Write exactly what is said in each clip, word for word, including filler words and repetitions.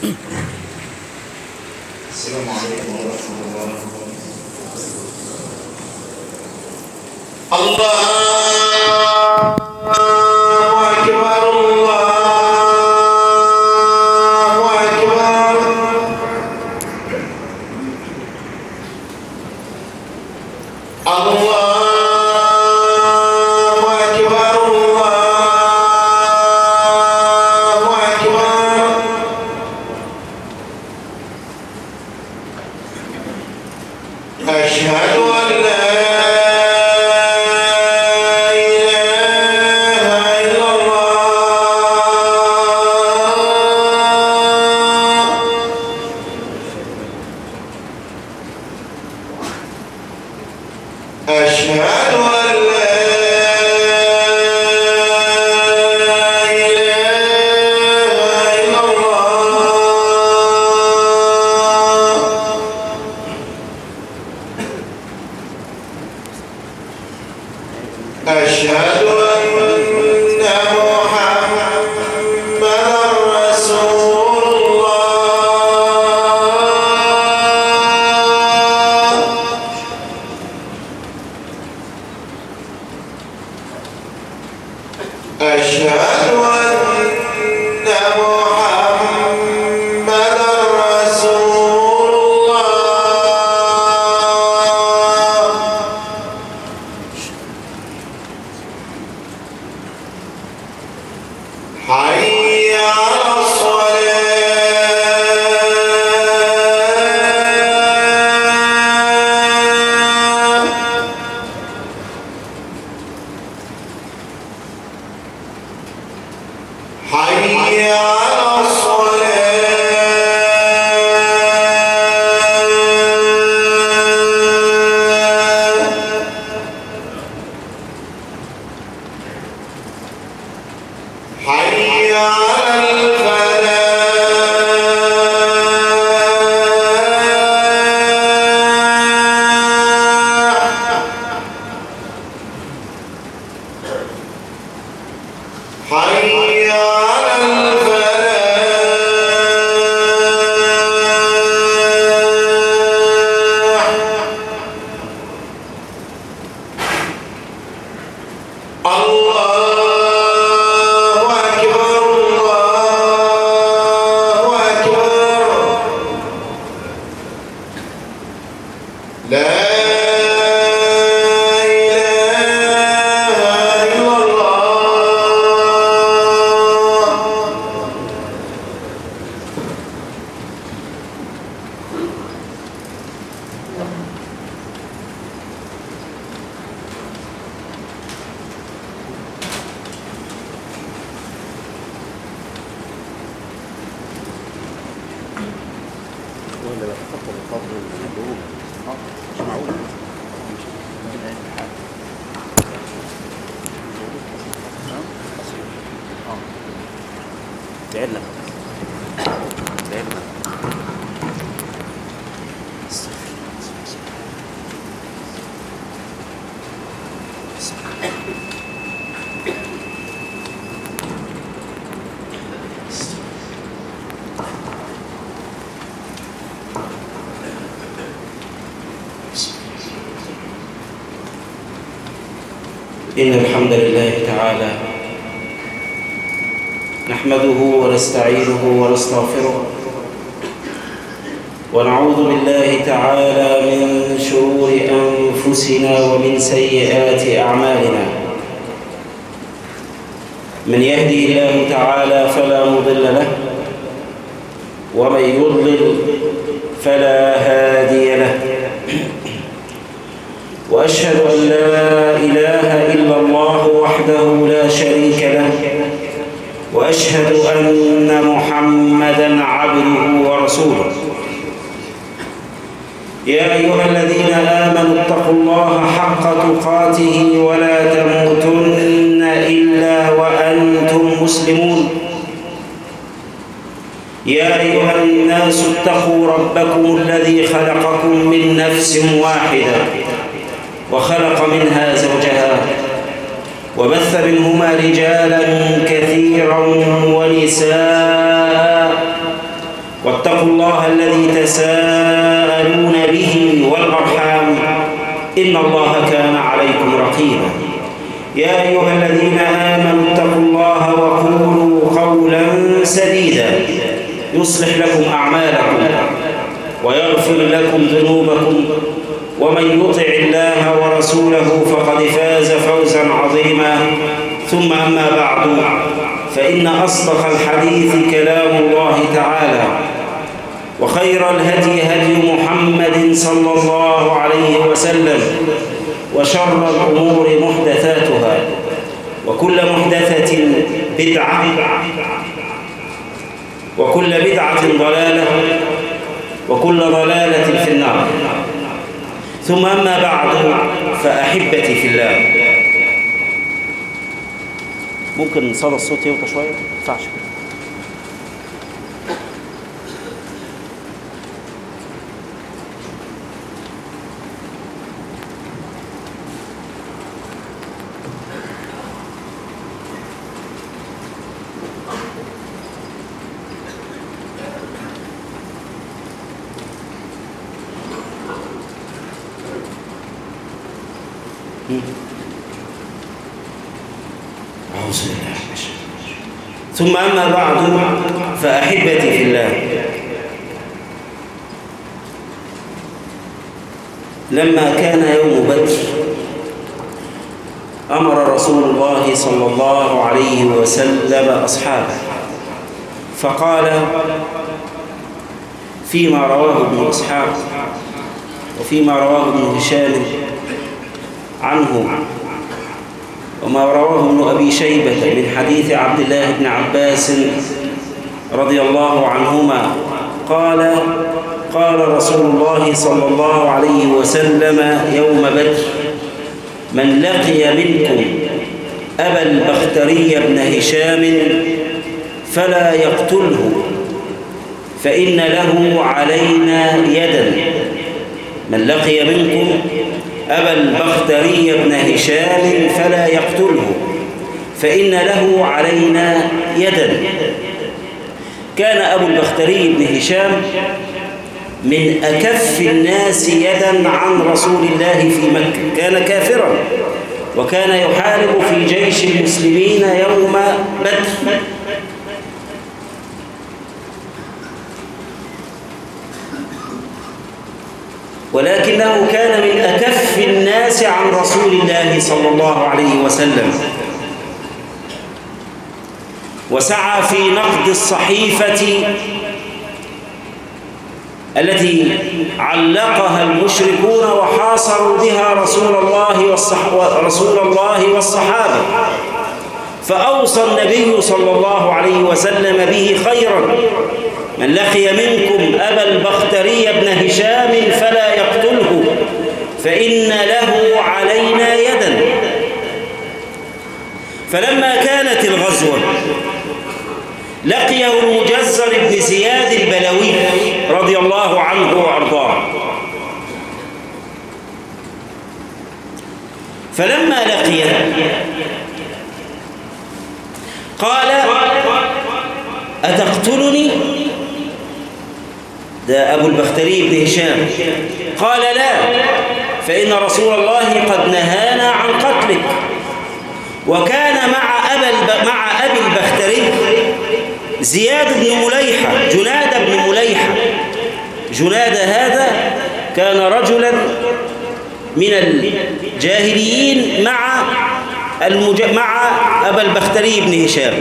السلام عليكم ورحمة الله وبركاته. الله أكبر الله أكبر. الله إن الحمد لله تعالى نحمده ونستعينه ونستغفره ونعوذ بالله تعالى من شرور أنفسنا ومن سيئات أعمالنا. من يهدي الله تعالى فلا مضل له ومن يضلل فلا هادي له. وأشهد أن لا إله إلا الله وحده لا شريك له وأشهد أن محمدًا عبده ورسوله. يا أيها الذين آمنوا اتقوا الله حق تقاته ولا تموتن إلا وأنتم مسلمون. يا أيها الناس اتقوا ربكم الذي خلقكم من نفس واحدة وخلق منها زوجها وبث منهما رجالا كثيرا ونساء واتقوا الله الذي تساءلون به والأرحام إن الله كان عليكم رقيبا. يا أيها الذين آمنوا اتقوا الله وقولوا قولا سديدا يصلح لكم أعمالكم ويغفر لكم ذنوبكم ومن يطع الله ورسوله فقد فاز فوزا عظيما. ثم أما بعد، فإن أصدق الحديث كلام الله تعالى، وخير الهدي هدي محمد صلى الله عليه وسلم، وشر الأمور محدثاتها، وكل محدثة بدعة، وكل بدعة ضلالة، وكل ضلالة في النار. ثم أما بعد، فأحبتي في الله. ممكن صدى الصوت يوطى شوية؟ ما ينفعش كده. ثم أما بعد، فأحبتي في الله. لما كان يوم بدر أمر رسول الله صلى الله عليه وسلم أصحابه فقال فيما رواه ابن إسحاق وفيما رواه ابن هشام عنه، وما رواه ابن أبي شيبة من حديث عبد الله بن عباس رضي الله عنهما قال قال رسول الله صلى الله عليه وسلم يوم بدر: من لقي منكم أبا البختري بن هشام فلا يقتله فإن له علينا يدا. من لقي منكم أبا البختري بن هشام فلا يقتله فإن له علينا يدا. كان أبو البختري بن هشام من أكف الناس يدا عن رسول الله في مكة، كان كافرا وكان يحارب في جيش المسلمين يوم بدر. ولكنه كان من أكف الناس عن رسول الله صلى الله عليه وسلم، وسعى في نقد الصحيفة التي علقها المشركون وحاصروا بها رسول الله والصح... رسول الله والصحابة، فأوصى النبي صلى الله عليه وسلم به خيرا: من لقي منكم أبا البختري بن هشام فلا يقتله فإن له علينا يدا. فلما كانت الغزوة لقيه المجزر بن زياد البلوي رضي الله عنه وأرضاه، فلما لقيه قال: أتقتلني؟ ده أبو البختري بن هشام. قال: لا، فإن رسول الله قد نهانا عن قتلك. وكان مع أبا مع أبي البختري زياد بن مليحة، جناد بن مليحة. جناد هذا كان رجلا من الجاهليين مع المج... مع أبا البختري بن هشام.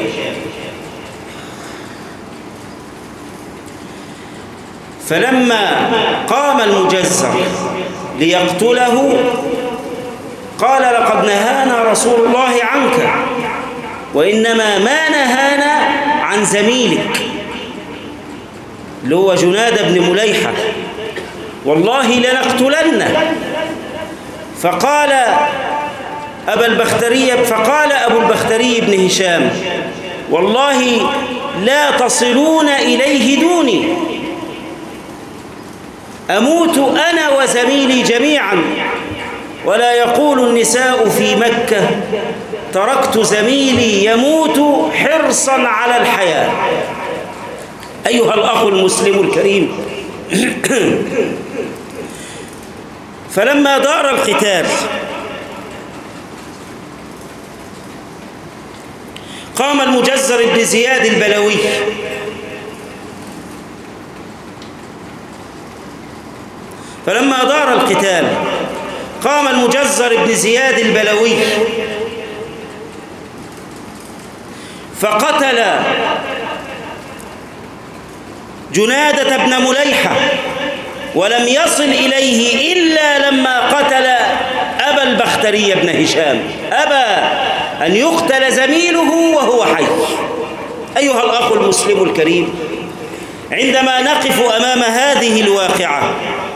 فلما قام المجزر ليقتله قال: لقد نهانا رسول الله عنك، وإنما ما نهانا عن زميلك اللي هو جناد بن مليحة، والله لنقتلنه. فقال أبا البختري فقال أبو البختري بن هشام: والله لا تصلون إليه دوني، أموت أنا وزميلي جميعا. ولا يقول النساء في مكة: تركت زميلي يموت حرصا على الحياة. أيها الأخ المسلم الكريم، فلما دار القتال قام المجزر بن زياد البلوي فلما دار القتال قام المجزر بن زياد البلوي فقتل جنادة بن مليحة، ولم يصل إليه إلا لما قتل أبا البختري بن هشام، أبى أن يقتل زميله وهو حي. أيها الأخ المسلم الكريم، عندما نقف أمام هذه الواقعة،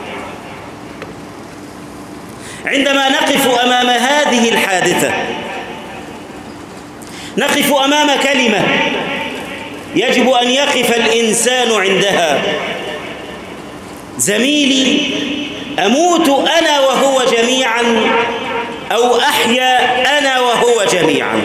عندما نقف أمام هذه الحادثة، نقف أمام كلمة يجب أن يقف الإنسان عندها: زميلي أموت أنا وهو جميعا أو أحيا أنا وهو جميعا.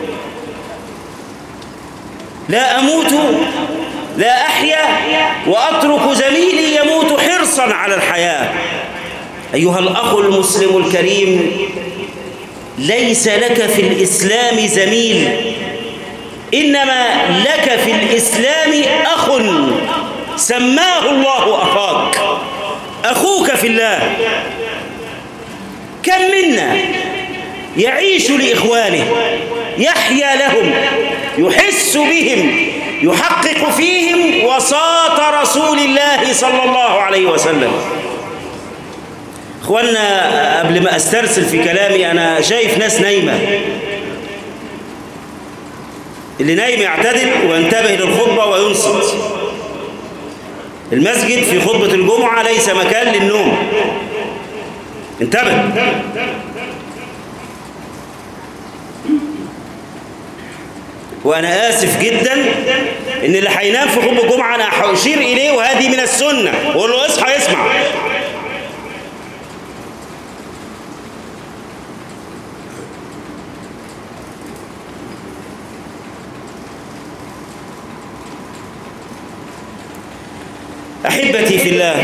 لا أموت لا أحيا وأترك زميلي يموت حرصا على الحياة. أيها الأخ المسلم الكريم، ليس لك في الإسلام زميل، إنما لك في الإسلام أخ سماه الله أخاك، أخوك في الله. كم منا يعيش لإخوانه، يحيا لهم، يحس بهم، يحقق فيهم وساط رسول الله صلى الله عليه وسلم. إخواننا، قبل ما أسترسل في كلامي، أنا شايف ناس نايمة. اللي نايم يعتدل وينتبه للخطبة وينصت. المسجد في خطبة الجمعة ليس مكان للنوم، انتبه. وأنا آسف جدا إن اللي هينام في خطبة الجمعة أنا هأشير إليه، وهذه من السنة، وأقول له اصحى يسمع. أحبتي في الله،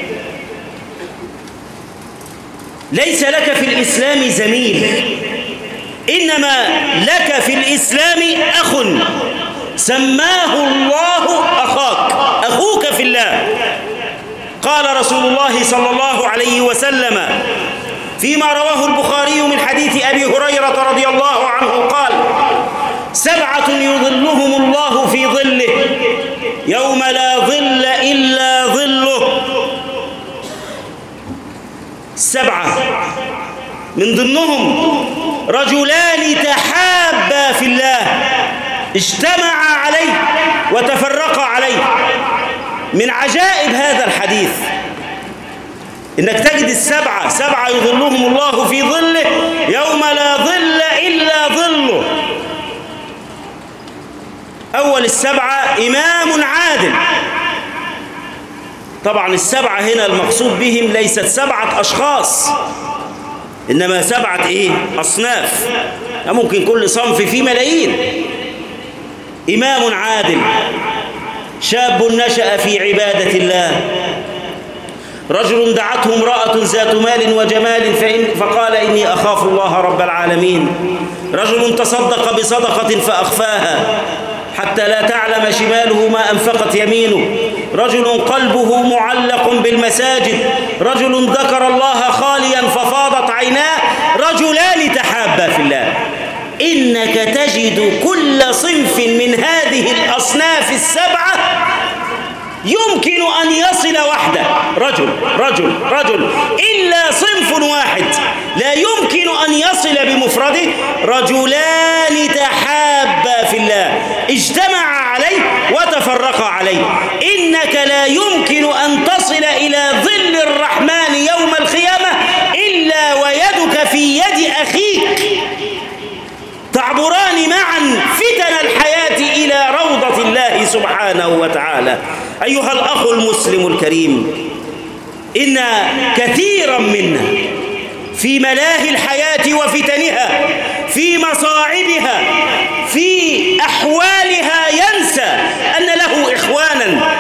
ليس لك في الإسلام زميل، إنما لك في الإسلام أخ سماه الله أخاك، أخوك في الله. قال رسول الله صلى الله عليه وسلم فيما رواه البخاري من حديث أبي هريرة رضي الله عنه قال: سبعة يظلهم الله في ظله يوم لا ظل إلا ظله. سبعة من ضمنهم رجلان تحابا في الله اجتمعا عليه وتفرقا عليه. من عجائب هذا الحديث إنك تجد السبعة، سبعة يظلهم الله في ظله يوم لا ظل إلا ظله. أول السبعة إمام عادل. طبعا السبعة هنا المقصود بهم ليست سبعة أشخاص، إنما سبعة إيه؟ أصناف، ممكن كل صنف فيه ملايين. إمام عادل، شاب نشأ في عبادة الله، رجل دعته امرأة ذات مال وجمال فإن فقال إني أخاف الله رب العالمين، رجل تصدق بصدقة فأخفاها حتى لا تعلم شماله ما أنفقت يمينه، رجل قلبه معلق بالمساجد، رجل ذكر الله خاليا ففاضت عيناه، رجلان تحابا في الله. إنك تجد كل صنف من هذه الأصناف السبعة يمكن أن يصل وحده، رجل رجل رجل، إلا صنف واحد لا يمكن أن يصل بمفرده، رجلان تحابا في الله اجتمعا عليه وتفرقا عليه. إنك لا يمكن أن تصل إلى ظل الرحمن يوم القيامة إلا ويدك في يد أخيك، تعبران معا فتن الحياة إلى روضة الله سبحانه وتعالى. أيها الأخ المسلم الكريم، إن كثيرا منا في ملاهي الحياة وفتنها، في مصاعبها، في أحوالها، ينسى أن له إخوانا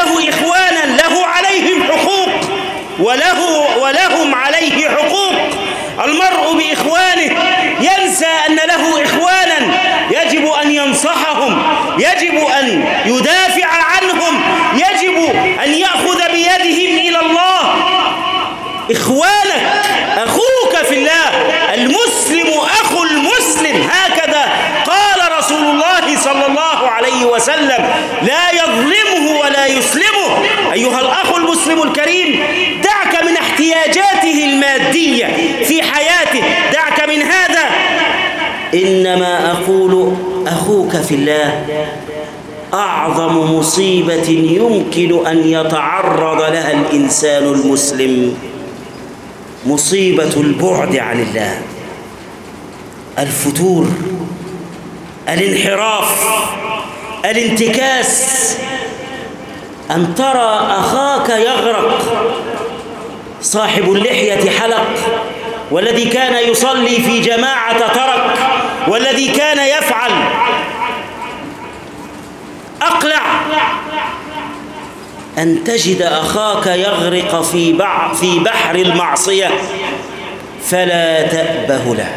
له إخوانا له عليهم حقوق وله ولهم عليه حقوق. المرء بإخوانه ينسى أن له إخوانا يجب أن ينصحهم، يجب أن يدافع عنهم، يجب أن يأخذ بيدهم إلى الله. إخوانك أخوك في الله، المسلم أخو المسلم، هكذا قال رسول الله صلى الله عليه وسلم: لا يظلمه ولا يسلمه. أيها الأخ المسلم الكريم، دعك من احتياجاته المادية في حياته، دعك من هذا، إنما أقول أخوك في الله أعظم مصيبة يمكن أن يتعرض لها الإنسان المسلم مصيبة البعد عن الله، الفتور، الانحراف، الانتكاس. أن ترى أخاك يغرق، صاحب اللحية حلق، والذي كان يصلي في جماعة ترك، والذي كان يفعل أقلع. أن تجد أخاك يغرق في في بحر المعصية فلا تأبه له.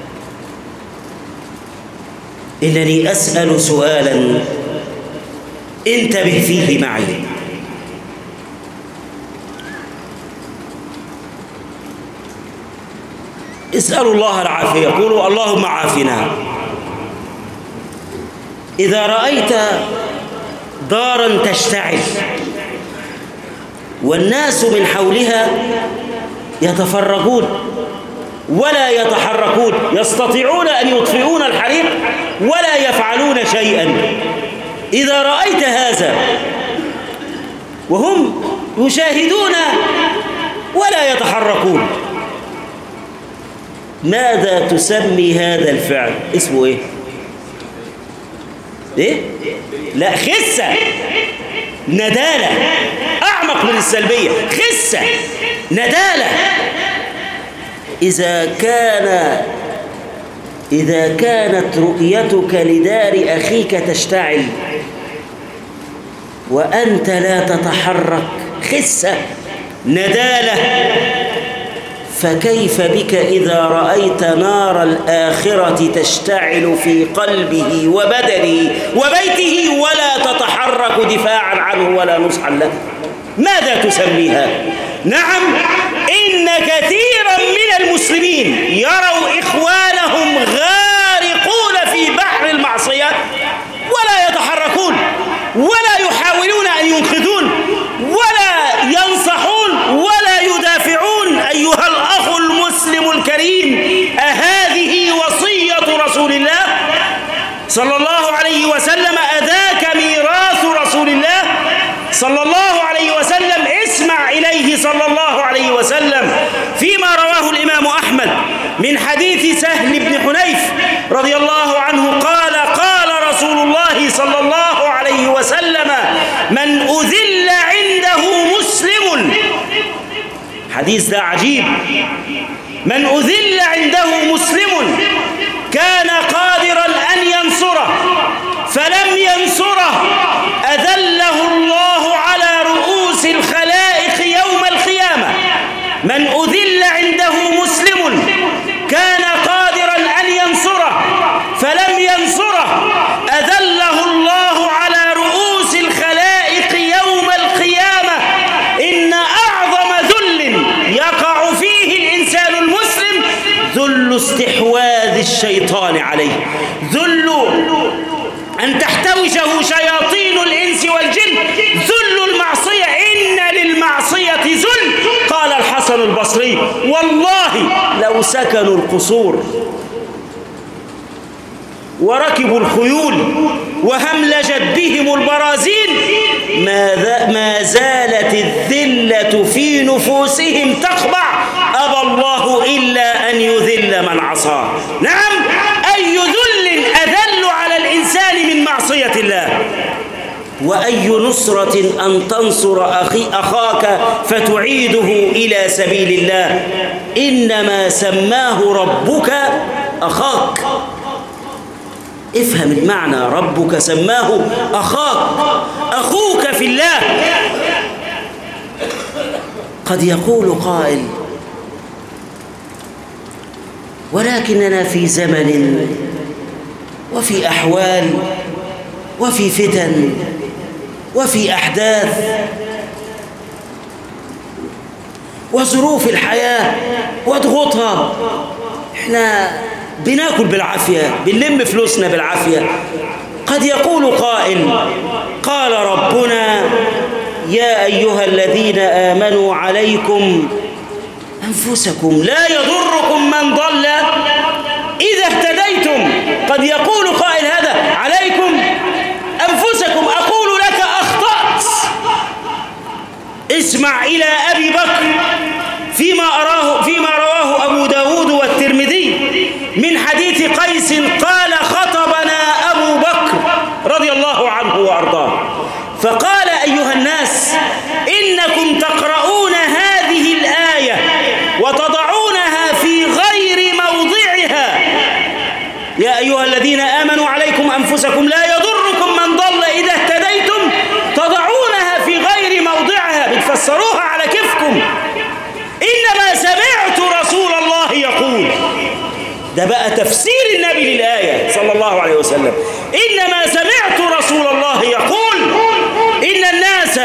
إنني أسأل سؤالا انتبه فيه معي. اسألوا الله العافية، قولوا اللهم عافنا. إذا رأيت دارا تشتعل والناس من حولها يتفرجون ولا يتحركون، يستطيعون أن يطفئون الحريق ولا يفعلون شيئا، إذا رأيت هذا وهم يشاهدون ولا يتحركون، ماذا تسمي هذا الفعل؟ اسمه ايه؟ ايه؟ لا، خسة، ندالة، أعمق من السلبية، خسة، ندالة. إذا كان إذا كانت رؤيتك لدار أخيك تشتعل وأنت لا تتحرك، خسة، ندالة، فكيف بك إذا رأيت نار الآخرة تشتعل في قلبه وبدنه وبيته ولا تتحرك دفاعا عنه ولا نصحا له؟ ماذا تسميها؟ نعم، إن كثيرا من المسلمين يروا إخوانهم غارقون في بحر المعصية ولا يتحركون ولا يحاولون أن ينقذون ولا ينصحون ولا يدافعون. أيها الأخ المسلم الكريم، أهذه وصية رسول الله صلى الله عليه وسلم؟ أذاك ميراث رسول الله صلى الله عليه وسلم؟ اسمع إليه صلى الله عليه وسلم فيما رواه الإمام أحمد من حديث سهل بن حنيف رضي الله عنه قال: قال رسول الله صلى الله عليه وسلم: من أذل عنده مسلم، حديث ده عجيب، من أذل عنده مسلم كان قادرا أن ينصره فلم ينصره أذله الله على رؤوس الخلائق يوم القيامة. من أذل عنده مسلم كان قادرا أن ينصره فلم ينصره أذله الله على رؤوس الخلائق يوم القيامة. إن أعظم ذل يقع فيه الإنسان المسلم ذل استحواذ الشيطان عليه، ذل أن تحتوشه شياطين الإنس والجن، ذل المعصية. إن للمعصية ذل. قال الحسن البصري: والله لو سكنوا القصور وركبوا الخيول وهملجت بهم البرازين ما زالت الذلة في نفوسهم تخضع، أبى الله إلا أن يذل من عصاه. نعم، أي ذل أذل على الإنسان من معصية الله؟ وأي نصرة أن تنصر أخي أخاك فتعيده إلى سبيل الله؟ إنما سماه ربك أخاك. افهم المعنى، ربك سماه أخاك، أخوك في الله. قد يقول قائل: ولكننا في زمن وفي أحوال وفي فتن وفي أحداث وظروف الحياة واضغطها، احنا بناكل بالعافية، بنلم فلوسنا بالعافية. قد يقول قائل: قال ربنا: يا أيها الذين آمنوا عليكم أنفسكم لا يضركم من ضل إذا اهتديتم. قد يقول قائل: هذا عليكم أنفسكم. أقول لك: أخطأت. اسمع إلى أبي بكر فيما أراه فيما رواه أبو داود والترمذي من حديث قيس قال: خطبنا أبو بكر رضي الله عنه وأرضاه فقال: أيها الناس، إنكم تقرؤون هذه الآية وتضعونها في غير موضعها. يا أيها الذين آمنوا عليكم أنفسكم لا يضركم من ضل إذا اهتديتم، تضعونها في غير موضعها، بتفسروها على كيفكم. إنما سمعت رسول الله يقول. ده بقى تفسير النبي للآية صلى الله عليه وسلم. إنما سمعت رسول الله يقول: إن الناس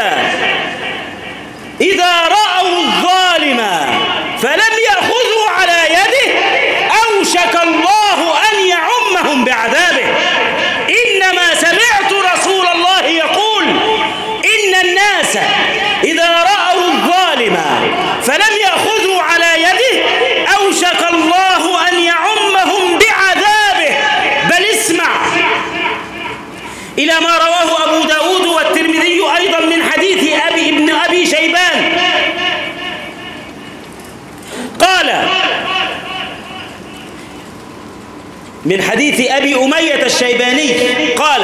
إذا رأوا الظالم فلم يأخذوا على يده أوشك الله أن يعمهم بعذابه. إنما سمعت رسول الله يقول: إن الناس إذا رأوا الظالم فلم يأخذوا على يده أوشك الله أن يعمهم بعذابه. بل اسمع إلى ما رواه أبو داود والترمذي أيضا من حديث أبي ابن أبي شيبان قال: من حديث أبي أمية الشيباني قال: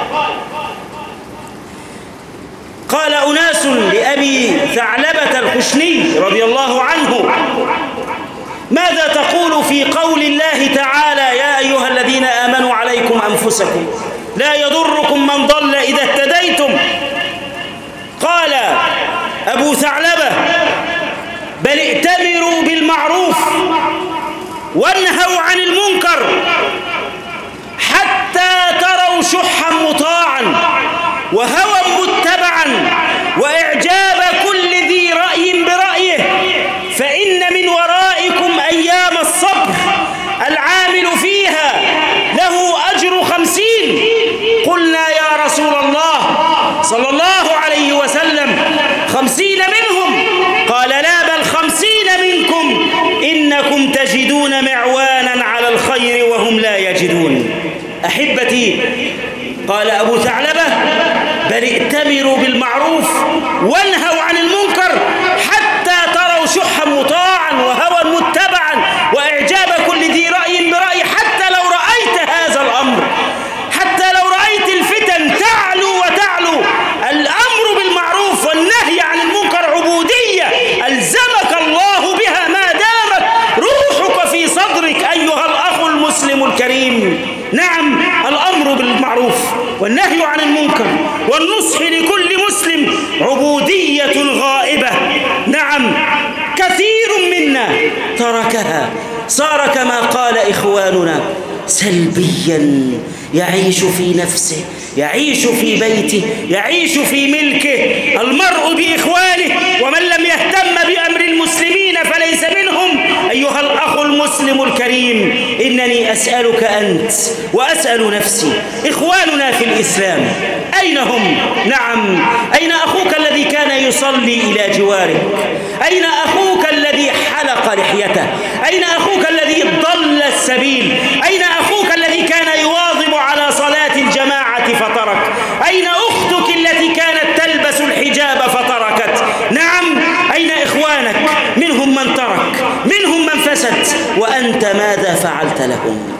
قال أناس لأبي ثعلبة الخشني رضي الله عنه: ماذا تقول في قول الله تعالى: يا أيها الذين آمنوا عليكم أنفسكم لا يضركم من ضل إذا اهتديتم؟ قال أبو ثعلبة: بل ائتمروا بالمعروف وانهوا عن المنكر حتى تروا شحا مطاعا وهوى متبعا وإعجاب كل ذي رأي برأيه، فإن من ورائكم أيام الصبر العامل فيها له أجر خمسين. قلنا يا رسول الله صلى الله عليه وسلم: خمسين منهم؟ قال: لا، بل خمسين منكم، إنكم تجدون معوانا على الخير وهم لا يجدون. أحبتي، قال أبو ثعلبة: بل ائتمروا بالمعروف وانهوا عن المنكر حتى تروا شحا مطاعا وهوى متبعا وإعجاب كل ذي رأي برأي. حتى لو رأيت هذا الأمر، حتى لو رأيت الفتن تعلو وتعلو، الأمر بالمعروف والنهي عن المنكر عبودية ألزمك الله بها ما دامت روحك في صدرك أيها الأخ المسلم الكريم. نعم، الأمر بالمعروف والنهي عن المنكر والنصح لكل مسلم عبودية غائبة. نعم، كثير منا تركها، صار كما قال إخواننا سلبيا، يعيش في نفسه، يعيش في بيته، يعيش في ملكه. المرء بإخوانه، ومن لم يهتم بأمر المسلمين فليس منهم. أيها الأخ المسلم الكريم، إنني أسألك أنت وأسأل نفسي: إخواننا في الإسلام أين هم؟ نعم، أين أخوك الذي كان يصلي إلى جوارك؟ أين أخوك الذي حلق لحيته؟ أين أخوك الذي ضل السبيل؟ أين أخوك الذي كان يواظب على صلاة الجماعة فترك؟ أين أختك التي كانت تلبس الحجاب فتركت؟ نعم، أين إخوانك؟ منهم من ترك، منهم من فسد، وأنت ماذا فعلت لهم؟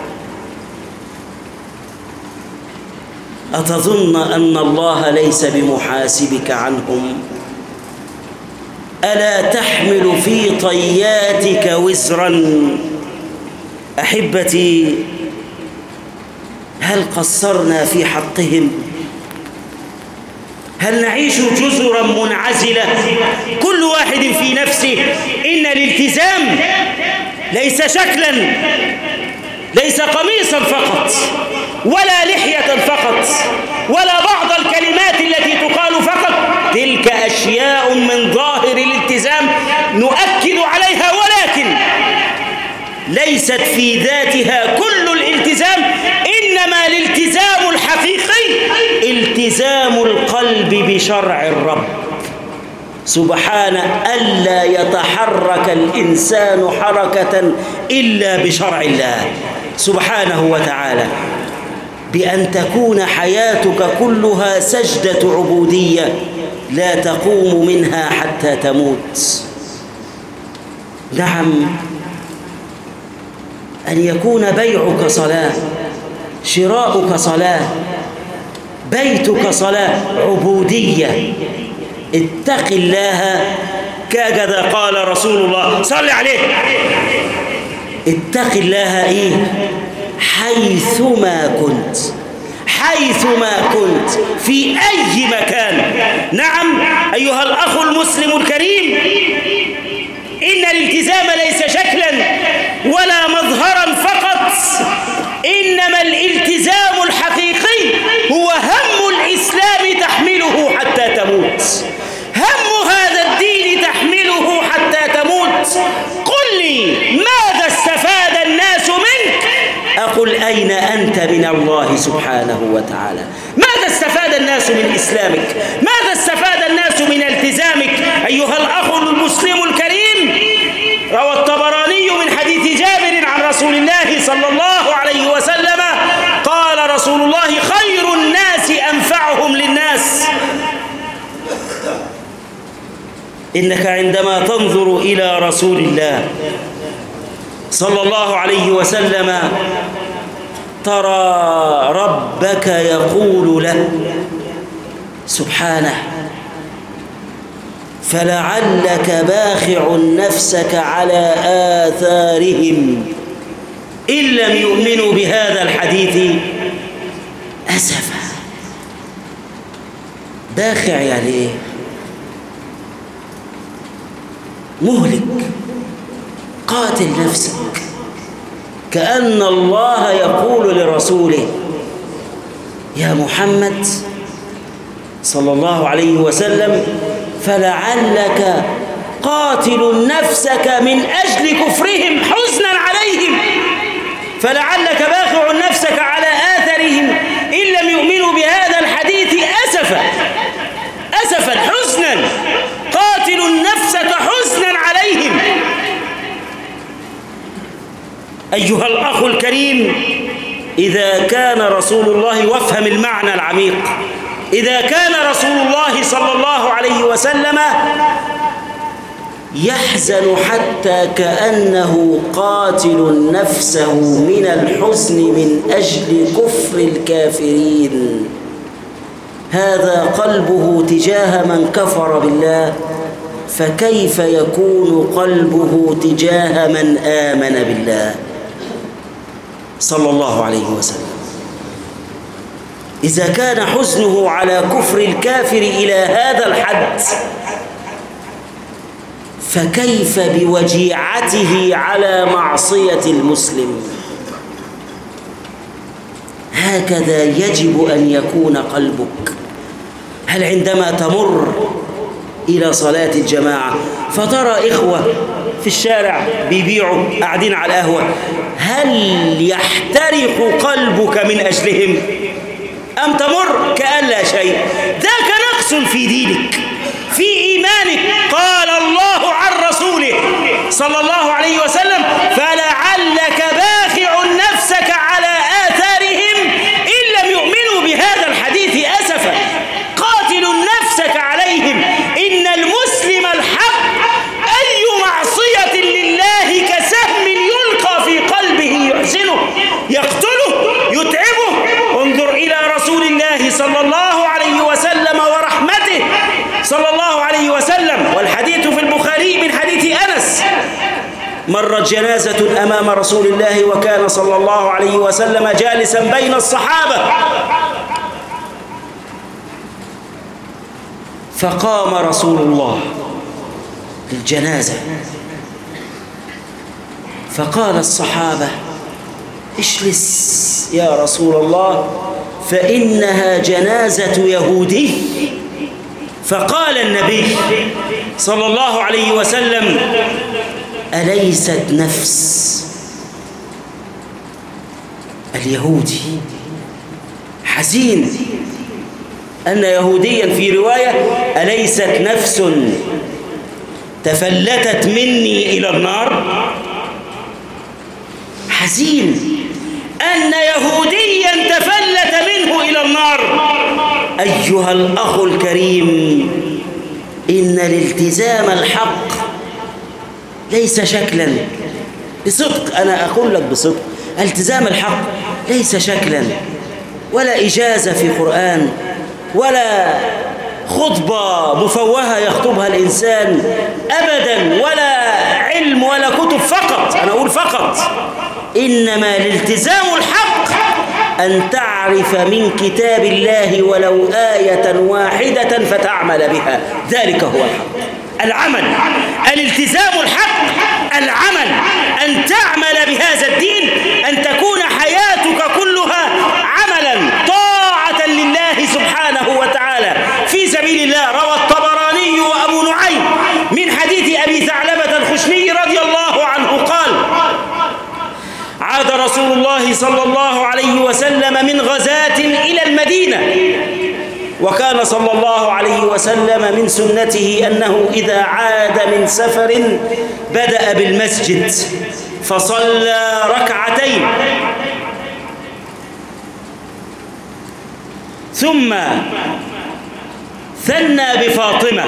أتظن أن الله ليس بمحاسبك عنهم؟ ألا تحمل في طياتك وزرا؟ أحبتي، هل قصرنا في حقهم؟ هل نعيش جزرا منعزلة كل واحد في نفسه؟ إن الالتزام ليس شكلا، ليس قميصا فقط، ولا لحية فقط، ولا بعض الكلمات التي تقال فقط. تلك أشياء من ظاهر الالتزام نؤكد عليها، ولكن ليست في ذاتها كل الالتزام. إنما الالتزام الحقيقي التزام القلب بشرع الرب سبحانه، ألا يتحرك الإنسان حركة إلا بشرع الله سبحانه وتعالى، بأن تكون حياتك كلها سجدة عبودية لا تقوم منها حتى تموت. نعم، أن يكون بيعك صلاة، شراؤك صلاة، بيتك صلاة، عبودية. اتق الله كذا قال رسول الله صلى عليه، اتق الله إيه؟ حيثما كنت، حيثما كنت، في أي مكان. نعم أيها الأخ المسلم الكريم، إن الالتزام ليس شكلا ولا مظهرا فقط، إنما الالتزام الحقيقي هو هم الإسلام تحمله حتى تموت، هم هذا الدين تحمله حتى تموت. قل لي ماذا استفاد الناس منك؟ أقول أين أنت من الله سبحانه وتعالى؟ ماذا استفاد الناس من إسلامك؟ ماذا استفاد الناس من التزامك؟ أيها الأخ المسلم الكريم، روى الطبراني من حديث جابر عن رسول الله صلى الله عليه وسلم قال رسول الله: خير الناس أنفعهم للناس. إنك عندما تنظر إلى رسول الله صلى الله عليه وسلم ترى ربك يقول له سبحانه: فلعلك باخع نفسك على آثارهم إن لم يؤمنوا بهذا الحديث أسفا. باخع يعني إيه؟ مهلك، قاتل نفسك. كأن الله يقول لرسوله: يا محمد صلى الله عليه وسلم، فلعلك قاتل نفسك من أجل كفرهم حزنا عليهم، فلعلك باخع نفسك على آثارهم إن لم يؤمنوا بهذا الحديث أسفا، أسفا حزنا، قاتل نفسك حزنا عليهم. أيها الأخ الكريم، إذا كان رسول الله، وافهم المعنى العميق، إذا كان رسول الله صلى الله عليه وسلم يحزن حتى كأنه قاتل نفسه من الحزن من أجل كفر الكافرين، هذا قلبه تجاه من كفر بالله، فكيف يكون قلبه تجاه من آمن بالله صلى الله عليه وسلم؟ إذا كان حزنه على كفر الكافر إلى هذا الحد، فكيف بوجيعته على معصية المسلم؟ هكذا يجب أن يكون قلبك. هل عندما تمر إلى صلاة الجماعة فترى إخوة في الشارع بيبيعوا قاعدين على القهوة، هل يحترق قلبك من أجلهم؟ أم تمر كأن لا شيء؟ ذاك نقص في دينك، في إيمانك. قال الله عن رسوله صلى الله عليه وسلم: فلعلك باخع نفسك على آثارهم إن لم يؤمنوا بهذا الحديث أسفا، قاتل نفسك عليهم. إن المسلم الحق أي معصية لله كسهم يلقى في قلبه يحزنه، يقتله، يتعبه. انظر إلى رسول الله صلى الله عليه وسلم ورحمته صلى الله عليه وسلم، والحديث في البخاري من حديث أنس مرت جنازة أمام رسول الله وكان صلى الله عليه وسلم جالسا بين الصحابة، فقام رسول الله للجنازة فقال الصحابة: اجلس يا رسول الله فإنها جنازة يهودي. فقال النبي صلى الله عليه وسلم: أليست نفس اليهودي؟ حزين أن يهوديا في رواية: أليست نفس تفلتت مني إلى النار؟ حزين أن يهوديا تفلت منه إلى النار. أيها الأخ الكريم، إن الالتزام الحق ليس شكلا، بصدق أنا أقول لك بصدق، التزام الحق ليس شكلا ولا إجازة في قرآن ولا خطبة مفوهة يخطبها الإنسان أبدا، ولا علم ولا كتب فقط. أنا أقول فقط، إنما الالتزام الحق أن تعرف من كتاب الله ولو آية واحدة فتعمل بها، ذلك هو الحق. العمل، الالتزام الحق العمل، أن تعمل بهذا الدين، أن تكون حياتك كلها عملا طاعة لله سبحانه وتعالى في سبيل الله. روى الطبراني وأبو نعيم من حديث أبي ثعلبة الخشني رضي الله عنه قال: عاد رسول الله صلى الله عليه وسلم من غزاة إلى المدينة، وكان صلى الله عليه وسلم من سنته أنه إذا عاد من سفر بدأ بالمسجد فصلى ركعتين، ثم ثنى بفاطمة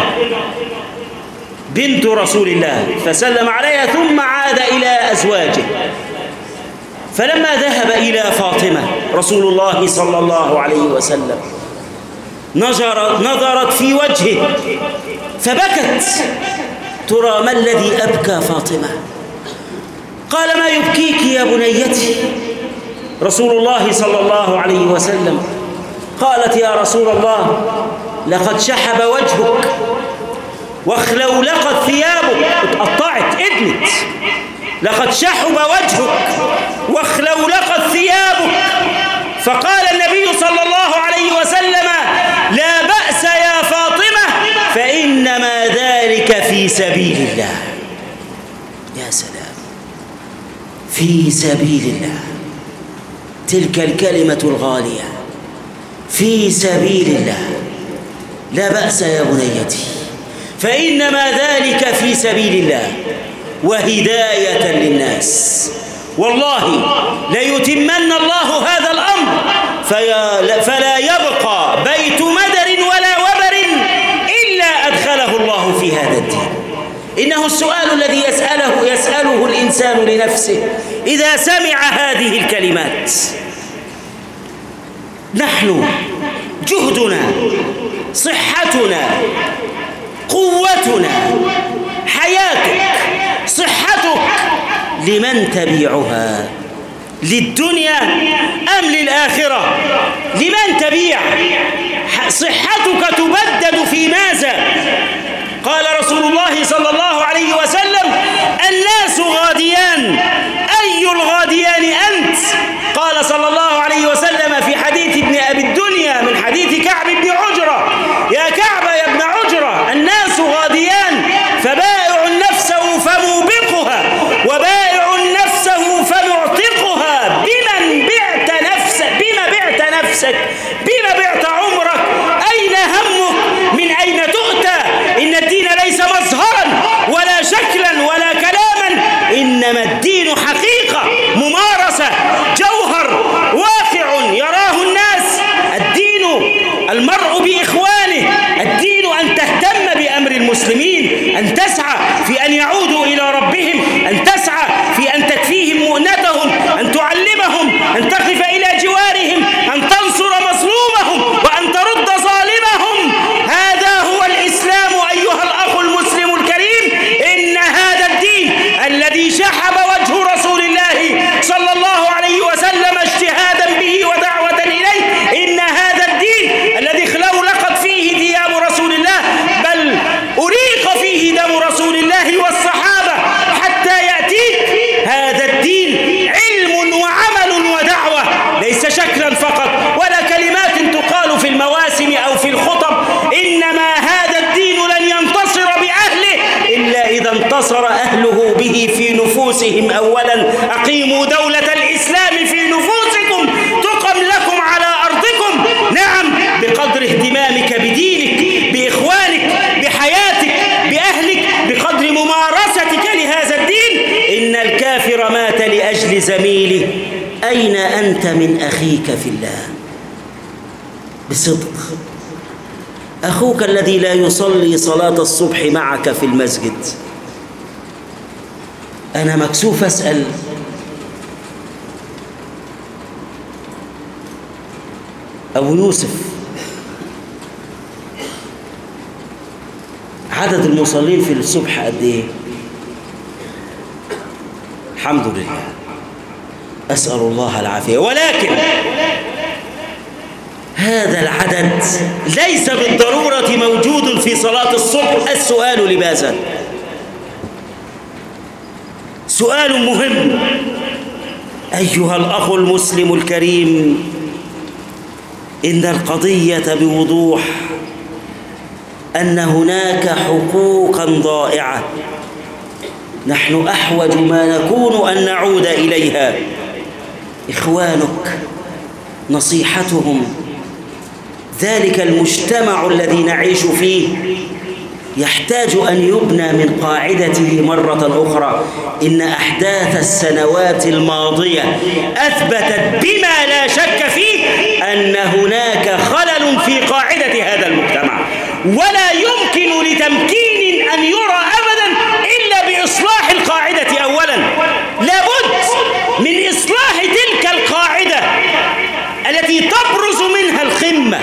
بنت رسول الله فسلم عليها، ثم عاد إلى أزواجه. فلما ذهب إلى فاطمة رسول الله صلى الله عليه وسلم نظر نظرت في وجهه فبكت. ترى ما الذي أبكى فاطمة؟ قال: ما يبكيك يا بنيتي؟ رسول الله صلى الله عليه وسلم قالت: يا رسول الله، لقد شحب وجهك واخلولقت ثيابك، اتقطعت ادمت، لقد شحب وجهك واخلولقت ثيابك. فقال النبي صلى الله عليه وسلم: لا بأس يا فاطمة، فإنما ذلك في سبيل الله. يا سلام، في سبيل الله، تلك الكلمة الغالية، في سبيل الله. لا بأس يا بنيتي، فإنما ذلك في سبيل الله وهداية للناس. والله ليتمن الله هذا الأمر فلا يبقى بيت مدر ولا وبر إلا أدخله الله في هذا الدين. إنه السؤال الذي يسأله يسأله الإنسان لنفسه إذا سمع هذه الكلمات. نحن جهدنا، صحتنا، قوتنا، حياتك، صحتك، لمن تبيعها؟ للدنيا أم للآخرة؟ لمن تبيع؟ صحتك تبدد في ماذا؟ قال رسول الله صلى الله عليه وسلم: الناس غاديان، أي الغاديان أنت؟ قال صلى الله عليه وسلم في حديث ابن أبي الدنيا من حديث كعب بن عجرة: يا كعب يا ابن عجرة، الناس غاديان، فبائع نفسه فموبقها وبائع نفسه فمعتقها. بمن بعت نفسك؟ بما بعت نفسك؟ بما بعت عمرك؟ أين همك؟ من أين تؤتى؟ إن الدين ليس مظهرا ولا شكلا ولا كلاما، إنما الدين حقيقة، ممارسة، جوهر واقع يراه الناس. الدين المرء بإخوانه، الدين أن تهتم بأمر المسلمين، أن تسعى في أن يعودوا إلى ربهم، أن تسعى في أن تكفيهم مؤنتهم، أن تعلمهم، أن تقف إلى جوارهم، أن تنصر مظلومهم. لزميله: أين أنت من أخيك في الله؟ بصدق. أخوك الذي لا يصلي صلاة الصبح معك في المسجد، أنا مكسوف أسأل: أبو يوسف عدد المصلين في الصبح قد إيه؟ الحمد لله، أسأل الله العافية. ولكن هذا العدد ليس بالضرورة موجود في صلاة الصبح. السؤال لماذا؟ سؤال مهم أيها الأخ المسلم الكريم. إن القضية بوضوح أن هناك حقوقا ضائعة نحن أحوج ما نكون أن نعود إليها. إخوانك نصيحتهم، ذلك المجتمع الذي نعيش فيه يحتاج أن يبنى من قاعدته مرة أخرى. إن أحداث السنوات الماضية أثبتت بما لا شك فيه أن هناك خلل في قاعدة هذا المجتمع، ولا يمكن لتمكين أن يرى أبدا إلا بإصلاح القاعدة أولا. لابد من إصلاح تلك القاعدة التي تبرز منها القمة.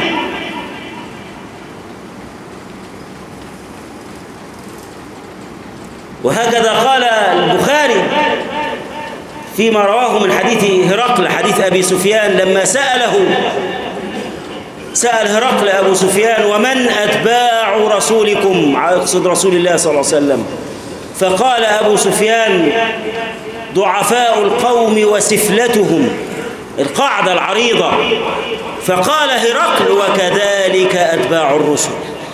وهكذا قال البخاري فيما رواه من حديث هرقل، حديث أبي سفيان، لما سأله سأل هرقل أبو سفيان: ومن أتباع رسولكم؟ أقصد رسول الله صلى الله عليه وسلم. فقال أبو سفيان: ضعفاء القوم وسفلتهم، القاعدة العريضة. فقال هرقل: وكذلك أتباع الرسل.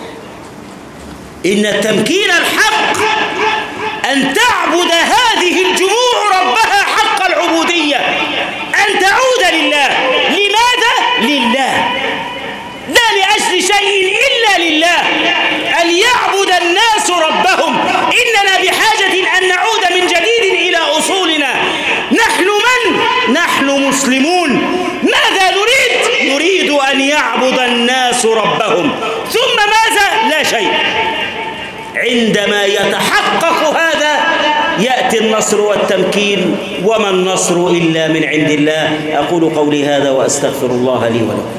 إن التمكين الحق أن تعبد هذه الجموع ربها حق العبودية، أن تعود لله. لماذا؟ لله، لا لأجل شيء إلا لله. أن يعبد الناس ربهم. إننا بحاجة أن نعود من جديد إلى أصولنا. نحن من؟ نحن مسلمون. ماذا نريد؟ نريد أن يعبد الناس ربهم. ثم ماذا؟ لا شيء. عندما يتحقق هذا يأتي النصر والتمكين، وما النصر إلا من عند الله. أقول قولي هذا وأستغفر الله لي ولكم.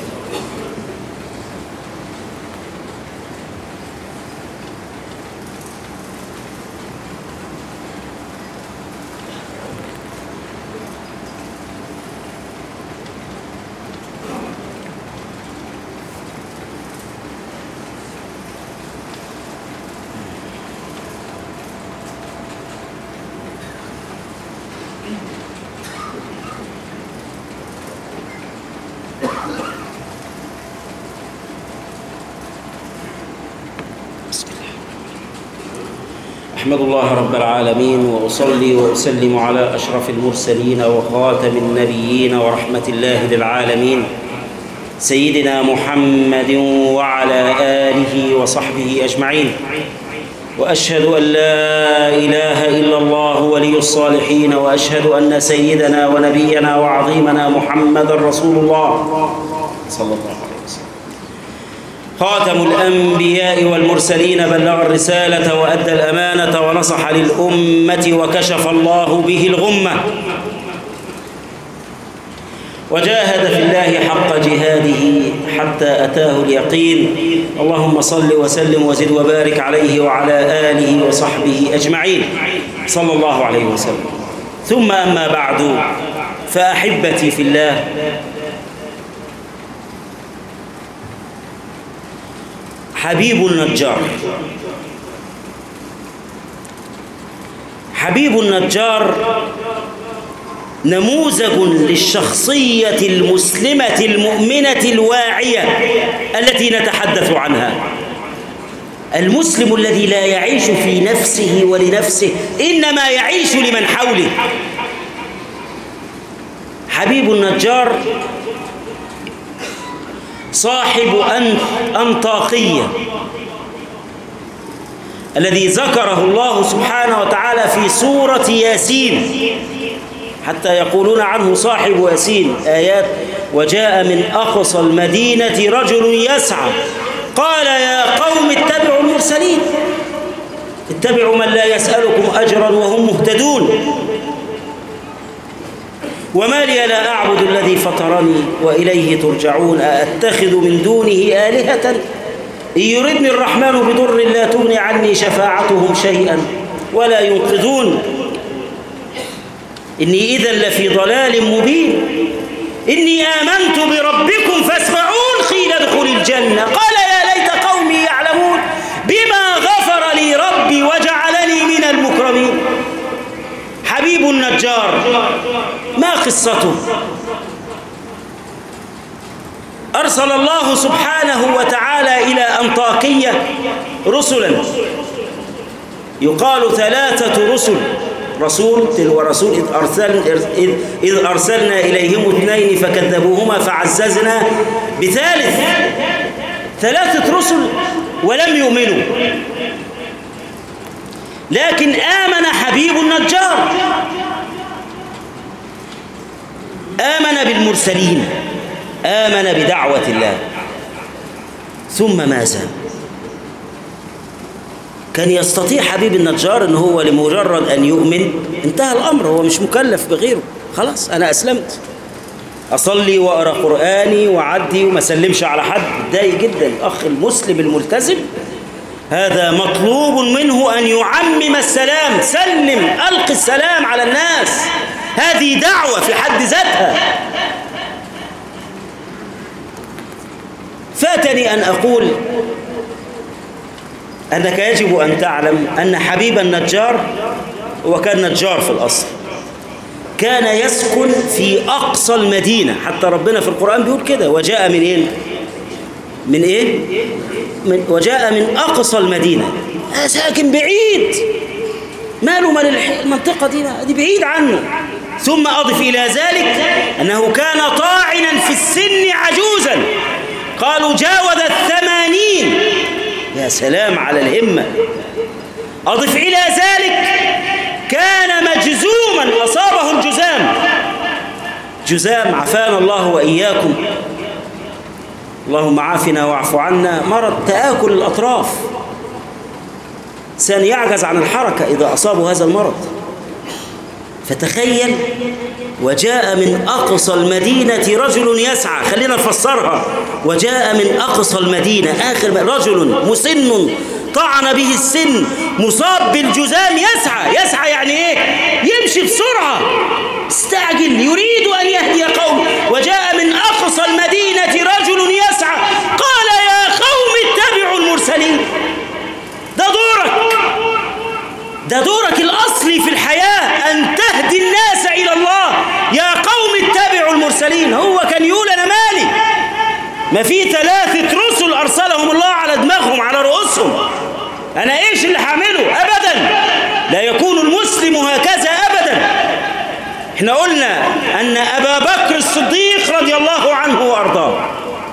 أحمد الله رب العالمين، وأصلي وأسلم على أشرف المرسلين وخاتم النبيين ورحمة الله للعالمين سيدنا محمد وعلى آله وصحبه أجمعين. وأشهد أن لا إله إلا الله ولي الصالحين، وأشهد أن سيدنا ونبينا وعظيمنا محمد رسول الله صلى الله عليه وسلم، خاتم الأنبياء والمرسلين، بلغ الرسالة وأدى الأمانة ونصح للأمة وكشف الله به الغمة، وجاهد في الله حق جهاده حتى أتاه اليقين. اللهم صل وسلم وزد وبارك عليه وعلى آله وصحبه أجمعين صلى الله عليه وسلم. ثم أما بعد، فأحبتي في الله، حبيب النجار حبيب النجار نموذج للشخصية المسلمة المؤمنة الواعية التي نتحدث عنها. المسلم الذي لا يعيش في نفسه ولنفسه، إنما يعيش لمن حوله. حبيب النجار صاحب أنطاكية الذي ذكره الله سبحانه وتعالى في سورة ياسين، حتى يقولون عنه صاحب ياسين آيات وجاء من أقصى المدينة رجل يسعى قال يا قوم اتبعوا المرسلين اتبعوا من لا يسألكم أجرا وهم مهتدون وما لي لا أعبد الذي فطرني وإليه ترجعون أأتخذ من دونه آلهة إن يردني الرحمن بضر لا تغني عني شفاعتهم شيئا ولا ينقذون إني إذا لفي ضلال مبين إني آمنت بربكم فاسمعون قيل ادخل الجنة قال يا ليت قومي يعلمون بما غفر لي ربي وجعلني من المكرمين. حبيب النجار ما قصته؟ أرسل الله سبحانه وتعالى إلى أنطاكية رسلا يقال ثلاثة رسل رسول تلو رسول إذ, أرسل إذ, إذ أرسلنا إليهم اثنين فكذبوهما فعززنا بثالث ثلاثة رسل ولم يؤمنوا لكن آمن حبيب النجار آمن بالمرسلين آمن بدعوة الله ثم ماذا؟ كان يستطيع حبيب النجار أنه هو لمجرد أن يؤمن انتهى الأمر هو مش مكلف بغيره خلاص أنا أسلمت أصلي وأقرأ قرآني وعدي وما سلمش على حد ضايق جدا الأخ المسلم الملتزم هذا مطلوب منه أن يعمم السلام سلم ألقي السلام على الناس هذه دعوة في حد ذاتها. فاتني أن أقول أنك يجب أن تعلم أن حبيب النجار وكان نجار في الأصل كان يسكن في أقصى المدينة حتى ربنا في القرآن بيقول كده وجاء من إيه؟ من إيه؟ من وجاء من أقصى المدينة ساكن بعيد ماله من المنطقة دي دي بعيد عنه. ثم أضف إلى ذلك أنه كان طاعنا في السن عجوزا قالوا جاوز الثمانين يا سلام على الهمة. أضف إلى ذلك كان مجزوما أصابه الجزام جزام عافانا الله وإياكم اللهم عافنا واعف عنا مرض تآكل الأطراف إنسان يعجز عن الحركة إذا أصابه هذا المرض. فتخيل وجاء من أقصى المدينة رجل يسعى خلينا نفسرها وجاء من أقصى المدينة آخر رجل مسن طعن به السن مصاب بالجزام يسعى يسعى يعني إيه يمشي بسرعة استعجل يريد أن يهدي قوم وجاء من أقصى المدينة رجل يسعى قال يا قوم اتبعوا المرسلين. ده دورك ده دورك الأصلي في الحياة أن تهدي الناس إلى الله. يا قوم اتبعوا المرسلين هو كان يقول أنا مالي ما في ثلاثة رسل أرسلهم الله على دماغهم على رؤوسهم أنا إيش اللي هعمله أبدا لا يكون المسلم هكذا أبدا. احنا قلنا أن أبا بكر الصديق رضي الله عنه وأرضاه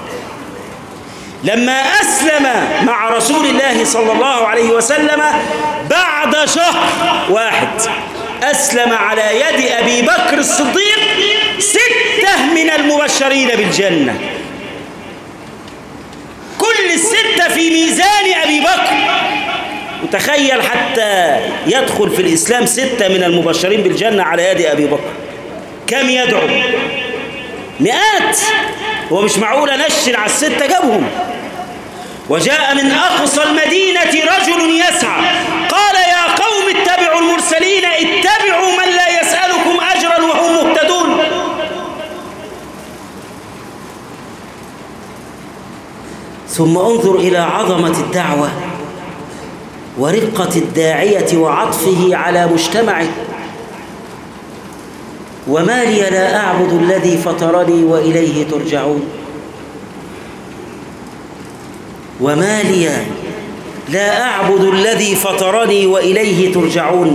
لما أسلم مع رسول الله صلى الله عليه وسلم بعد شهر واحد أسلم على يد أبي بكر الصديق ستة من المبشرين بالجنة كل الستة في ميزان أبي بكر. وتخيل حتى يدخل في الإسلام ستة من المبشرين بالجنة على يد أبي بكر كم يدعو مئات هو مش معقول نشر على الستة جابهم. وجاء من أقصى المدينة رجل يسعى قال يا قوم اتبعوا المرسلين اتبعوا من لا يسألكم أجرا وهم مهتدون. ثم انظر إلى عظمة الدعوة ورقة الداعية وعطفه على مجتمعه. وما لي لا أعبد الذي فطرني وإليه ترجعون. وما لي لا أعبد الذي فطرني وإليه ترجعون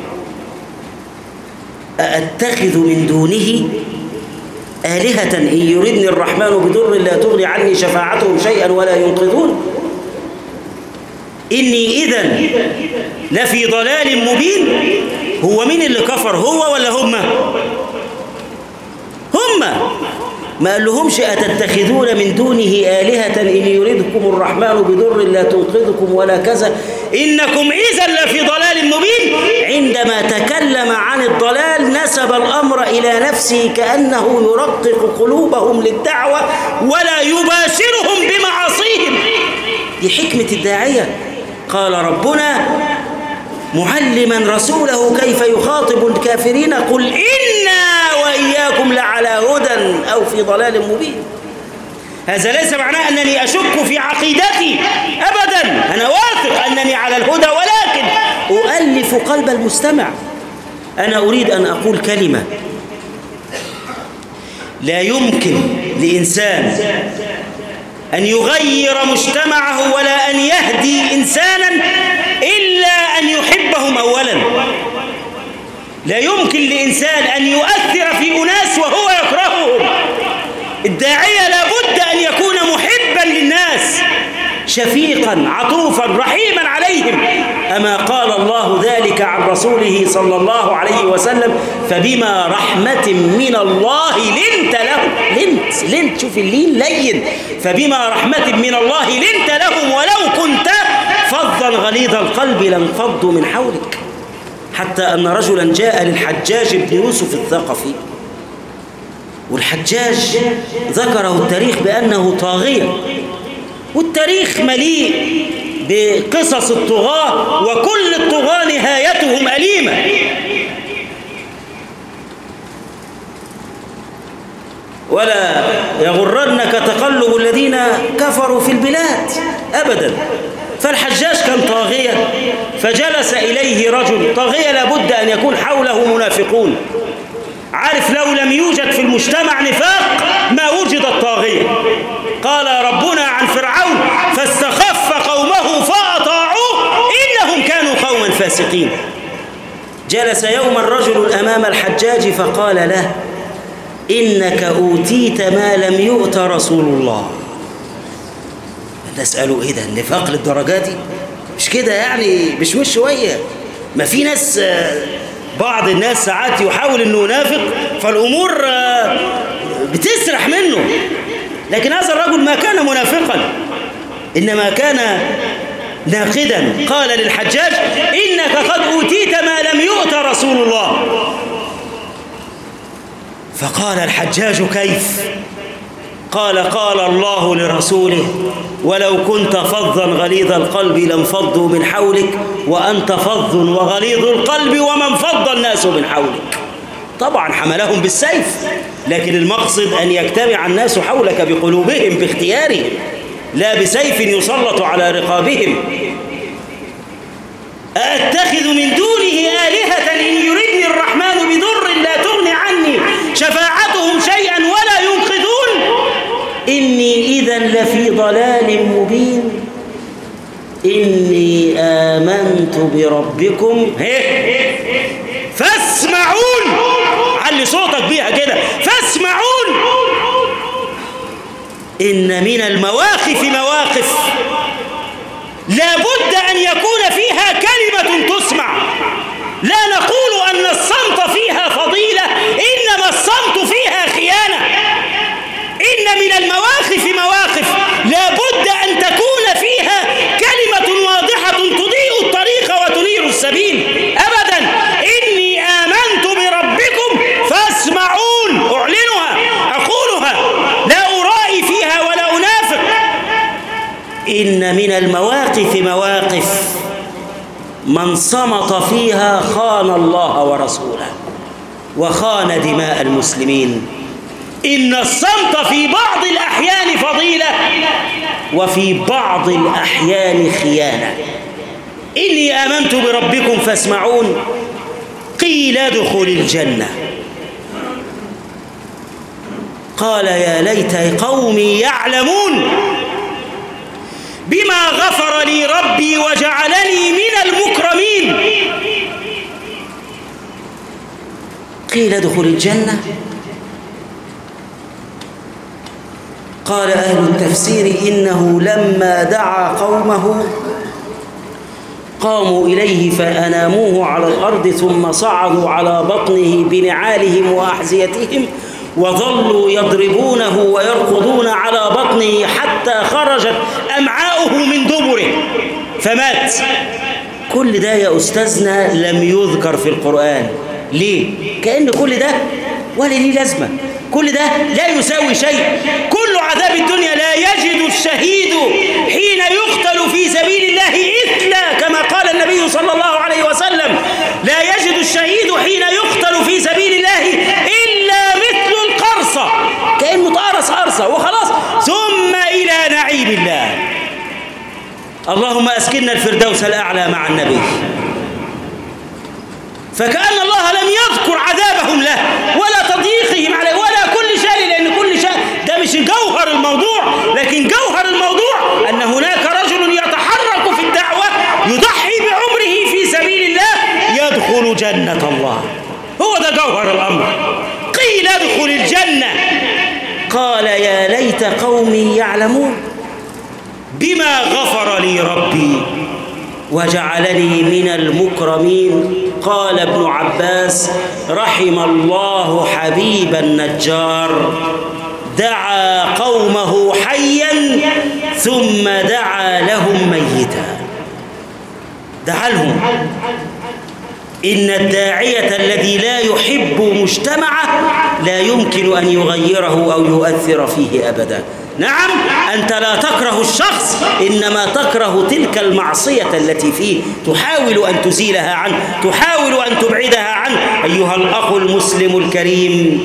أأتخذ من دونه آلهة إن يردني الرحمن بضر لا تغني عني شفاعتهم شيئا ولا ينقذون إني إذا لفي ضلال مبين. هو مين اللي كفر هو ولا هم؟ ما قال لهمش أتتخذون من دونه آلهة إن يردكم الرحمن بضر لا تنقذكم ولا كذا إنكم إذا لفي ضلال مبين. عندما تكلم عن الضلال نسب الأمر إلى نفسه كأنه يرقق قلوبهم للدعوة ولا يباشرهم بمعاصيهم. دي حكمة الداعية. قال ربنا معلما رسوله كيف يخاطب الكافرين قل إنا وإياكم لعلى هدى أو في ضلال مبين. هذا ليس معناه أنني أشك في عقيدتي أبدا، أنا واثق أنني على الهدى، ولكن أؤلف قلب المستمع. أنا أريد أن أقول كلمة. لا يمكن لإنسان أن يغير مجتمعه ولا أن يهدي إنسانا إلا أن يحبهم أولا. لا يمكن لإنسان أن يؤثر في أناس وهو يكرههم. الداعية لابد أن يكون محبا للناس، شفيقا عطوفا رحيما عليهم. أما قال الله ذلك عن رسوله صلى الله عليه وسلم فبما رحمة من الله لنت لهم. لنت لنت شوف اللين لين. فبما رحمة من الله لنت لهم ولو كنت فظا غليظ القلب لانفضوا من حولك. حتى أن رجلا جاء للحجاج بن يوسف الثقفي، والحجاج ذكره التاريخ بأنه طاغية، والتاريخ مليء بقصص الطغاة وكل الطغاة نهايتهم أليمة. ولا يغرنك تقلب الذين كفروا في البلاد أبدا. فالحجاج كان طاغية، فجلس إليه رجل. طاغية لابد أن يكون حوله منافقون. عارف لو لم يوجد في المجتمع نفاق ما وجد الطاغية. قال ربنا عن فرعون فاستخف قومه فأطاعوه إنهم كانوا قوما فاسقين. جلس يوما رجل أمام الحجاج فقال له إنك أوتيت ما لم يؤت رسول الله. نسأله إيه ده النفاق للدرجة دي؟ مش كده يعني، مش مش شوية. ما في ناس، بعض الناس ساعات يحاول أنه ينافق فالأمور بتسرح منه، لكن هذا الرجل ما كان منافقا إنما كان ناقدا. قال للحجاج إنك قد أوتيت ما لم يؤت رسول الله. فقال الحجاج كيف؟ قال قال الله لرسوله ولو كنت فظا غليظ القلب لانفضوا من حولك وأنت فظ وغليظ القلب ومن فض الناس من حولك. طبعا حملهم بالسيف، لكن المقصد أن يجتمع الناس حولك بقلوبهم باختيارهم لا بسيف يسلط على رقابهم. أأتخذ من دونه آلهة إن يردني الرحمن بضر لا تغني عني شفاعتهم شيئا ولا ينقذون إني إذا لفي ضلال مبين. إني آمنت بربكم فاسمعون. علي صوتك بيها كده، فاسمعون. إن من المواقف مواقف لا بد أن يكون فيها كلمة تسمع. لا نقول أن الصمت فيها فضيلة، إنما الصمت فيها خيانة. إن من المواقف مواقف لا بد أن تكون فيها كلمة واضحة تضيء الطريق وتنير السبيل. أبدا. إني آمنت بربكم فاسمعون. أعلنها أقولها لا أرائي فيها ولا أنافق. إن من المواقف مواقف من صمت فيها خان الله ورسوله وخان دماء المسلمين. إن الصمت في بعض الأحيان فضيلة وفي بعض الأحيان خيانة. إني آمنت بربكم فاسمعون. قيل ادخل الجنة. قال يا ليت قومي يعلمون بما غفر لي ربي وجعلني من المكرمين. قيل ادخل الجنة. قال أهل التفسير إنه لما دعا قومه قاموا إليه فأناموه على الأرض ثم صعدوا على بطنه بنعالهم وأحذيتهم وظلوا يضربونه ويركضون على بطنه حتى خرجت أمعاؤه من دبره فمات. كل ده يا أستاذنا لم يذكر في القرآن. ليه؟ كأن كل ده ولا ليه لازمة، كل ده لا يساوي شيء. كل عذاب الدنيا لا يجد الشهيد حين يقتل في سبيل الله إثلا، كما قال النبي صلى الله عليه وسلم: لا يجد الشهيد حين يقتل في سبيل الله إلا مثل القرصة، كأنه تقرص قرصة وخلاص، ثم إلى نعيم الله. اللهم أسكننا الفردوس الأعلى مع النبي. فكأن الله لم يذكر عذابهم له ولا تضييقهم عليه ولا كل شيء، لأن كل شيء ده مش جوهر الموضوع، لكن جوهر الموضوع أن هناك رجل يتحرك في الدعوة يضحي بعمره في سبيل الله يدخل جنة الله. هو ده جوهر الأمر. قيل ادخل الجنة، قال يا ليت قومي يعلمون بما غفر لي ربي وجعلني من المكرمين. قال ابن عباس: رحم الله حبيب النجار، دعا قومه حيا ثم دعا لهم ميتا. دعا لهم. إن الداعية الذي لا يحب مجتمعه لا يمكن أن يغيره أو يؤثر فيه أبدا. نعم، أنت لا تكره الشخص، إنما تكره تلك المعصية التي فيه، تحاول أن تزيلها عنه، تحاول أن تبعدها عنه. أيها الأخ المسلم الكريم،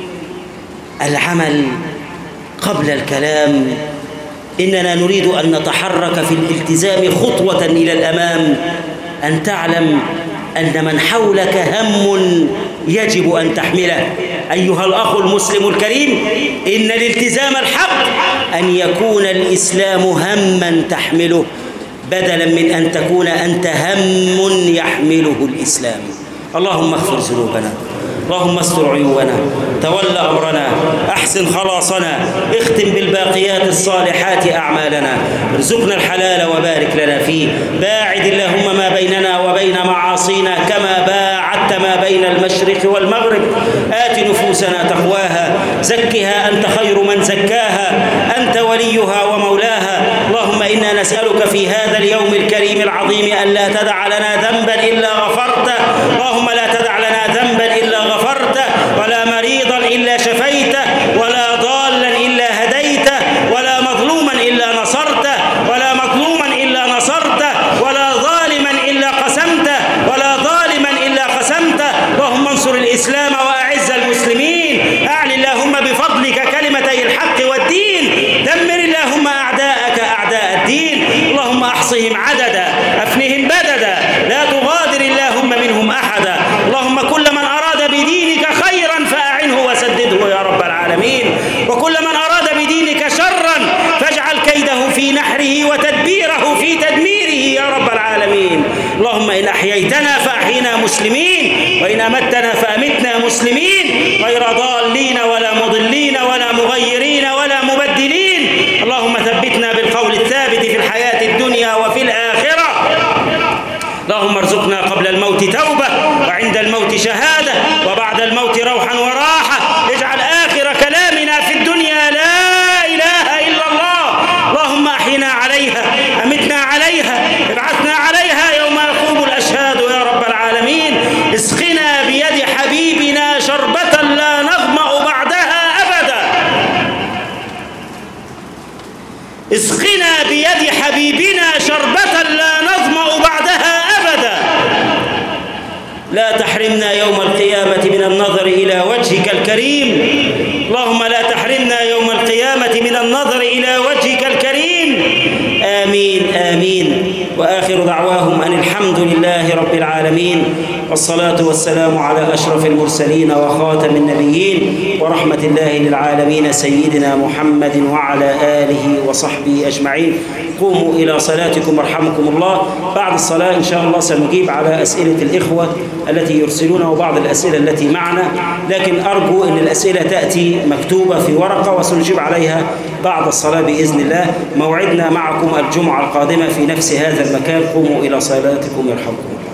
العمل قبل الكلام. إننا نريد أن نتحرك في الالتزام خطوة إلى الأمام. أن تعلم أن من حولك هم يجب أن تحمله. أيها الأخ المسلم الكريم، إن الالتزام الحق أن يكون الإسلام هماً تحمله، بدلاً من أن تكون أنت هم يحمله الإسلام. اللهم اغفر ذنوبنا، اللهم استر عيوبنا، تول أمرنا، أحسن خلاصنا، اختم بالباقيات الصالحات أعمالنا، ارزقنا الحلال وبارك لنا فيه. باعد اللهم ما بيننا وبين معاصينا كما باعدت ما بين المشرق والمغرب. آت نفوسنا تقواها، زكها أنت خير من زكاها، أنت وليها ومولاها. اللهم إنا نسألك في هذا اليوم الكريم العظيم أن لا تدع لنا ذنبا إلا غفرته. اللهم لا تدع لنا ذنبا إلا غفرته، ولا مريضا إلا شفيته، ولا ضالا إلا هديته، ولا مظلوما إلا نصرته، ولا مظلوما إلا نصرته، ولا ظالما إلا قسمته، ولا ظالما إلا قسمته. اللهم انصر الإسلام وأعز المسلمين. أعلي اللهم بفضلك كلمتي الحق والدين. دمر اللهم أعداءك أعداء الدين. اللهم أحصهم عددا، أفنهم بددا، لا تغادر اللهم منهم أحدا. اللهم كل من أراد بدينك خيرا فأعنه وسدده يا رب العالمين، وكل من أراد بدينك شرا فاجعل كيده في نحره وتدبيره في تدميره يا رب العالمين. اللهم إن أحييتنا فأحينا مسلمين، وإن أمتنا فأمتنا مسلمين، غير ضالين ولا مضلين ولا مغيرين ولا مبدلين. اللهم ثبتنا بالقول الثابت في الحياة الدنيا وفي الآخرة. اللهم ارزقنا قبل الموت توبة، وعند الموت شهادة، وبعد الموت روحا وراحة. اجعل آخر كلامنا في الدنيا لا إله إلا الله. اللهم أحينا عليها، أمتنا عليها، ابعثنا عليها يوم يقوم الأشهاد يا رب العالمين. اسقنا بيد حبيبنا شربة لا نظمأ بعدها أبدا. اسقنا بيد حبيبنا شربة لا نظمأ بعدها أبدا. لا تحرمنا يوم القيامة من النظر إلى وجهك الكريم. اللهم لا تحرمنا يوم القيامة من النظر إلى وجهك الكريم. آمين آمين. وآخر دعواهم أن الحمد لله رب العالمين، والصلاة والسلام على أشرف المرسلين وخاتم النبيين ورحمة الله للعالمين سيدنا محمد وعلى آله وصحبه أجمعين. قوموا إلى صلاتكم رحمكم الله. بعد الصلاة إن شاء الله سنجيب على أسئلة الإخوة التي يرسلونها وبعض الأسئلة التي معنا، لكن أرجو أن الأسئلة تأتي مكتوبة في ورقة وسنجيب عليها بعد الصلاة بإذن الله. موعدنا معكم الجمعة القادمة في نفس هذا المكان. قوموا إلى صلاتكم يرحمكم الله.